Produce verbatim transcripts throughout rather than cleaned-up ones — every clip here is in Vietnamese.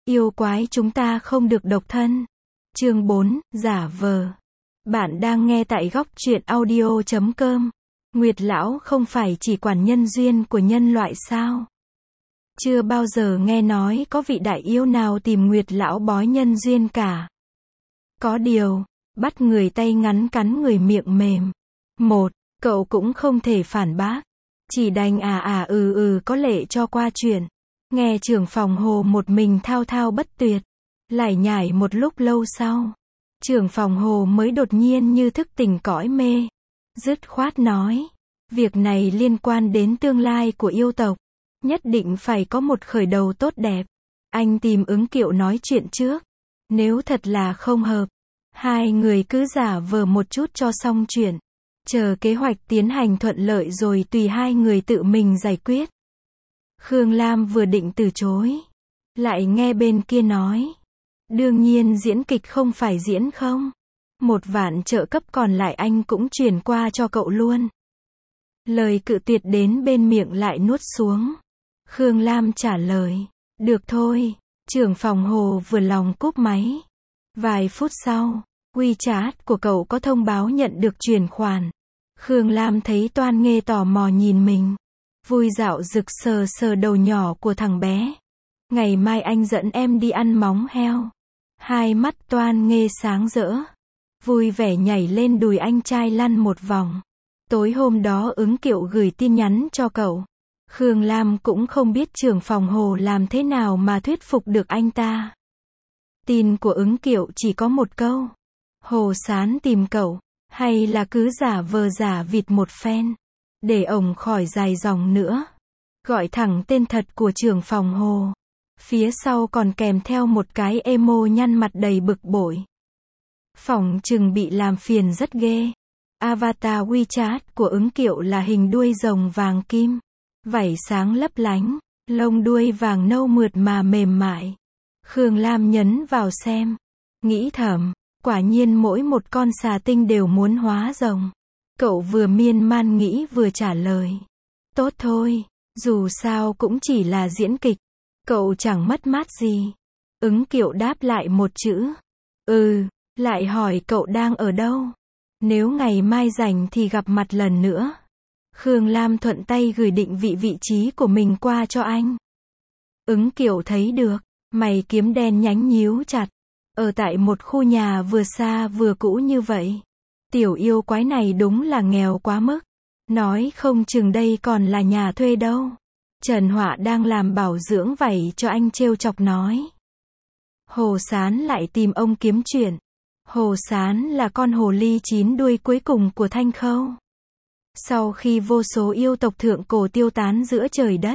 Yêu quái chúng ta không được độc thân. Chương bốn, giả vờ. Bạn đang nghe tại góc truyện audio chấm com. Nguyệt lão không phải chỉ quản nhân duyên của nhân loại sao? Chưa bao giờ nghe nói có vị đại yêu nào tìm Nguyệt lão bói nhân duyên cả. Có điều, bắt người tay ngắn cắn người miệng mềm. Một, cậu cũng không thể phản bác. Chỉ đành à à ừ ừ có lệ cho qua chuyện. Nghe trưởng phòng Hồ một mình thao thao bất tuyệt. Lải nhải một lúc lâu sau. Trưởng phòng Hồ mới đột nhiên như thức tỉnh cõi mê. Dứt khoát nói. Việc này liên quan đến tương lai của yêu tộc. Nhất định phải có một khởi đầu tốt đẹp. Anh tìm Ứng Kiệu nói chuyện trước. Nếu thật là không hợp, hai người cứ giả vờ một chút cho xong chuyện. Chờ kế hoạch tiến hành thuận lợi rồi tùy hai người tự mình giải quyết. Khương Lam vừa định từ chối. Lại nghe bên kia nói. Đương nhiên diễn kịch không phải diễn không. Một vạn trợ cấp còn lại anh cũng chuyển qua cho cậu luôn. Lời cự tuyệt đến bên miệng lại nuốt xuống. Khương Lam trả lời. Được thôi. Trưởng phòng Hồ vừa lòng cúp máy. Vài phút sau, WeChat của cậu có thông báo nhận được chuyển khoản. Khương Lam thấy Toan Nghê tò mò nhìn mình. Vui dạo rực sờ sờ đầu nhỏ của thằng bé. Ngày mai anh dẫn em đi ăn móng heo. Hai mắt Toan Nghê sáng rỡ. Vui vẻ nhảy lên đùi anh trai lăn một vòng. Tối hôm đó Ứng Kiệu gửi tin nhắn cho cậu. Khương Lam cũng không biết trưởng phòng Hồ làm thế nào mà thuyết phục được anh ta. Tin của Ứng Kiệu chỉ có một câu. Hồ Sán tìm cậu, hay là cứ giả vờ giả vịt một phen, để ổng khỏi dài dòng nữa. Gọi thẳng tên thật của trưởng phòng Hồ. Phía sau còn kèm theo một cái emo nhăn mặt đầy bực bội. Phỏng chừng bị làm phiền rất ghê. Avatar WeChat của Ứng Kiệu là hình đuôi rồng vàng kim. Vảy sáng lấp lánh, lông đuôi vàng nâu mượt mà mềm mại. Khương Lam nhấn vào xem. Nghĩ thầm, quả nhiên mỗi một con xà tinh đều muốn hóa rồng. Cậu vừa miên man nghĩ vừa trả lời. Tốt thôi, dù sao cũng chỉ là diễn kịch. Cậu chẳng mất mát gì. Ứng Kiệu đáp lại một chữ. Ừ, lại hỏi cậu đang ở đâu. Nếu ngày mai rảnh thì gặp mặt lần nữa. Khương Lam thuận tay gửi định vị vị trí của mình qua cho anh. Ứng Kiệu thấy được, mày kiếm đen nhánh nhíu chặt. Ở tại một khu nhà vừa xa vừa cũ như vậy. Tiểu yêu quái này đúng là nghèo quá mức. Nói không chừng đây còn là nhà thuê đâu. Trần Họa đang làm bảo dưỡng vảy cho anh trêu chọc nói. Hồ Sán lại tìm ông kiếm chuyện. Hồ Sán là con hồ ly chín đuôi cuối cùng của Thanh Khâu. Sau khi vô số yêu tộc thượng cổ tiêu tán giữa trời đất,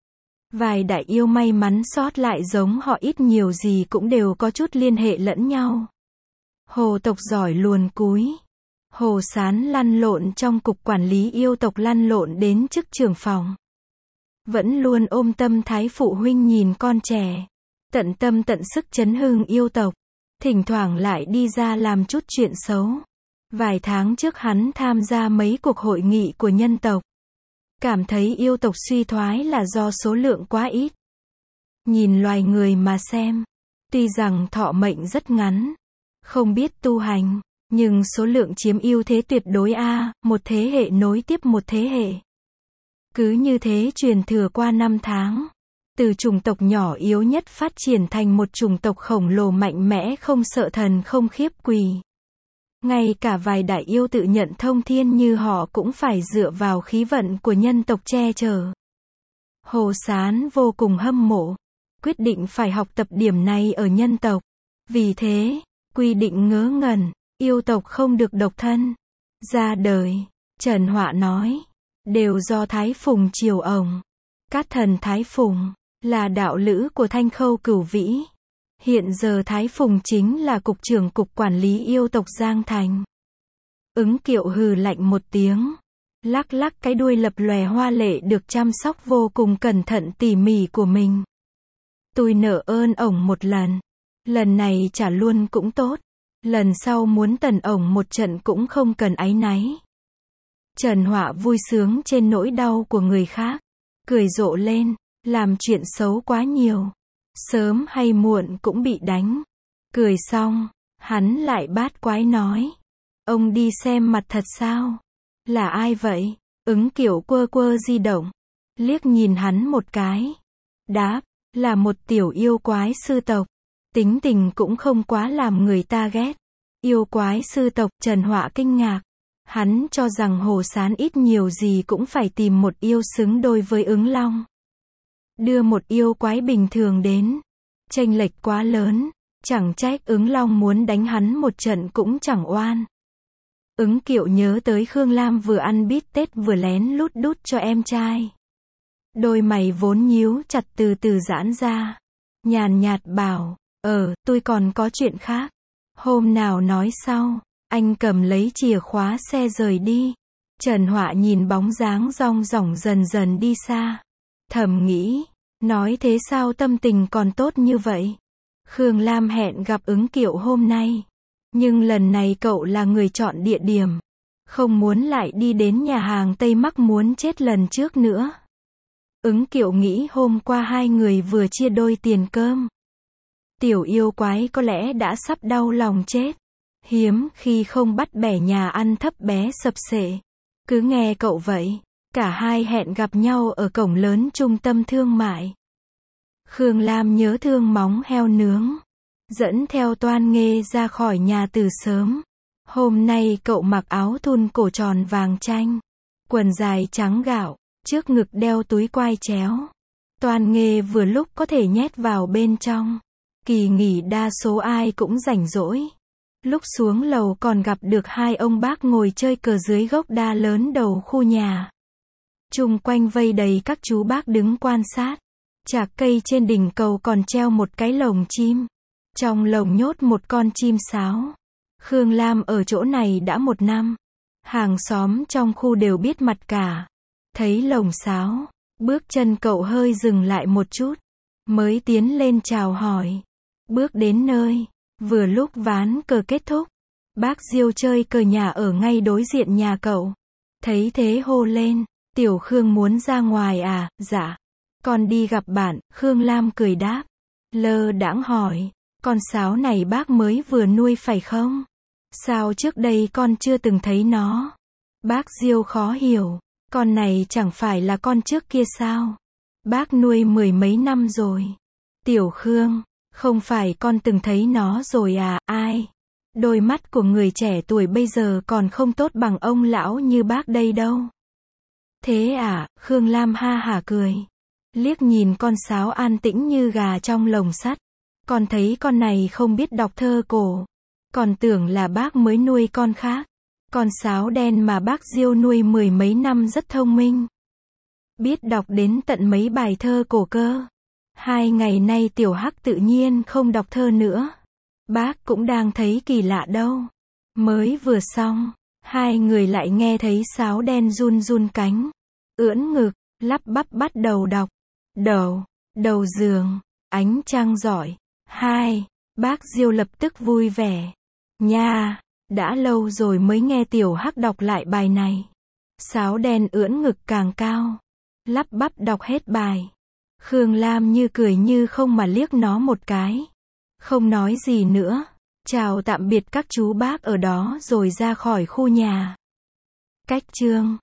vài đại yêu may mắn sót lại giống họ ít nhiều gì cũng đều có chút liên hệ lẫn nhau. Hồ tộc giỏi luồn cúi. Hồ Sán lăn lộn trong cục quản lý yêu tộc lăn lộn đến chức trưởng phòng. Vẫn luôn ôm tâm thái phụ huynh nhìn con trẻ. Tận tâm tận sức chấn hưng yêu tộc. Thỉnh thoảng lại đi ra làm chút chuyện xấu. Vài tháng trước hắn tham gia mấy cuộc hội nghị của nhân tộc. Cảm thấy yêu tộc suy thoái là do số lượng quá ít. Nhìn loài người mà xem. Tuy rằng thọ mệnh rất ngắn. Không biết tu hành. Nhưng số lượng chiếm ưu thế tuyệt đối a, một thế hệ nối tiếp một thế hệ. Cứ như thế truyền thừa qua năm tháng. Từ chủng tộc nhỏ yếu nhất phát triển thành một chủng tộc khổng lồ mạnh mẽ không sợ thần không khiếp quỷ. Ngay cả vài đại yêu tự nhận thông thiên như họ cũng phải dựa vào khí vận của nhân tộc che chở. Hồ Sán vô cùng hâm mộ. Quyết định phải học tập điểm này ở nhân tộc. Vì thế, quy định ngớ ngẩn, yêu tộc không được độc thân. Ra đời, Trần Họa nói, đều do Thái Phùng chiều ổng. Cát thần Thái Phùng, là đạo lữ của Thanh Khâu Cửu Vĩ. Hiện giờ Thái Phùng chính là cục trưởng cục quản lý yêu tộc Giang Thành. Ứng Kiệu hừ lạnh một tiếng. Lắc lắc cái đuôi lập lòe hoa lệ được chăm sóc vô cùng cẩn thận tỉ mỉ của mình. Tôi nợ ơn ổng một lần. Lần này trả luôn cũng tốt. Lần sau muốn tần ổng một trận cũng không cần áy náy. Trần Họa vui sướng trên nỗi đau của người khác. Cười rộ lên. Làm chuyện xấu quá nhiều. Sớm hay muộn cũng bị đánh. Cười xong, hắn lại bát quái nói. Ông đi xem mặt thật sao? Là ai vậy? Ứng Kiệu quơ quơ di động, liếc nhìn hắn một cái. Đáp, là một tiểu yêu quái sư tộc. Tính tình cũng không quá làm người ta ghét. Yêu quái sư tộc, Trần Họa kinh ngạc. Hắn cho rằng Hồ Sán ít nhiều gì cũng phải tìm một yêu xứng đôi với ứng long. Đưa một yêu quái bình thường đến, chênh lệch quá lớn, chẳng trách ứng long muốn đánh hắn một trận cũng chẳng oan. Ứng Kiệu nhớ tới Khương Lam vừa ăn bít tết vừa lén lút đút cho em trai. Đôi mày vốn nhíu chặt từ từ giãn ra. Nhàn nhạt bảo, ờ, tôi còn có chuyện khác. Hôm nào nói sau. Anh cầm lấy chìa khóa xe rời đi. Trần Họa nhìn bóng dáng rong rỏng dần dần đi xa. Thầm nghĩ, nói thế sao tâm tình còn tốt như vậy. Khương Lam hẹn gặp Ứng Kiệu hôm nay. Nhưng lần này cậu là người chọn địa điểm. Không muốn lại đi đến nhà hàng Tây Mắc muốn chết lần trước nữa. Ứng Kiệu nghĩ hôm qua hai người vừa chia đôi tiền cơm. Tiểu yêu quái có lẽ đã sắp đau lòng chết. Hiếm khi không bắt bẻ nhà ăn thấp bé sập sệ. Cứ nghe cậu vậy. Cả hai hẹn gặp nhau ở cổng lớn trung tâm thương mại. Khương Lam nhớ thương móng heo nướng. Dẫn theo Toan Nghê ra khỏi nhà từ sớm. Hôm nay cậu mặc áo thun cổ tròn vàng chanh. Quần dài trắng gạo. Trước ngực đeo túi quai chéo. Toan Nghê vừa lúc có thể nhét vào bên trong. Kỳ nghỉ đa số ai cũng rảnh rỗi. Lúc xuống lầu còn gặp được hai ông bác ngồi chơi cờ dưới gốc đa lớn đầu khu nhà. Chung quanh vây đầy các chú bác đứng quan sát. Chạc cây trên đỉnh cầu còn treo một cái lồng chim. Trong lồng nhốt một con chim sáo. Khương Lam ở chỗ này đã một năm. Hàng xóm trong khu đều biết mặt cả. Thấy lồng sáo, bước chân cậu hơi dừng lại một chút. Mới tiến lên chào hỏi. Bước đến nơi, vừa lúc ván cờ kết thúc. Bác Diêu chơi cờ nhà ở ngay đối diện nhà cậu. Thấy thế hô lên, Tiểu Khương muốn ra ngoài à? Dạ. Con đi gặp bạn. Khương Lam cười đáp. Lơ đãng hỏi, con sáo này bác mới vừa nuôi phải không? Sao trước đây con chưa từng thấy nó? Bác Diêu khó hiểu, con này chẳng phải là con trước kia sao? Bác nuôi mười mấy năm rồi. Tiểu Khương, không phải con từng thấy nó rồi à? Ai? Đôi mắt của người trẻ tuổi bây giờ còn không tốt bằng ông lão như bác đây đâu. Thế à? Khương Lam ha hả cười. Liếc nhìn con sáo an tĩnh như gà trong lồng sắt. Con thấy con này không biết đọc thơ cổ. Còn tưởng là bác mới nuôi con khác. Con sáo đen mà bác Diêu nuôi mười mấy năm rất thông minh. Biết đọc đến tận mấy bài thơ cổ cơ. Hai ngày nay Tiểu Hắc tự nhiên không đọc thơ nữa. Bác cũng đang thấy kỳ lạ đâu. Mới vừa xong, hai người lại nghe thấy sáo đen run run cánh. Ưỡn ngực, lắp bắp bắt đầu đọc. Đầu, đầu giường, ánh trăng rọi. Hai, bác Diêu lập tức vui vẻ. Nha, đã lâu rồi mới nghe Tiểu Hắc đọc lại bài này. Sáo đen ưỡn ngực càng cao. Lắp bắp đọc hết bài. Khương Lam như cười như không mà liếc nó một cái. Không nói gì nữa. Chào tạm biệt các chú bác ở đó rồi ra khỏi khu nhà. Cách chương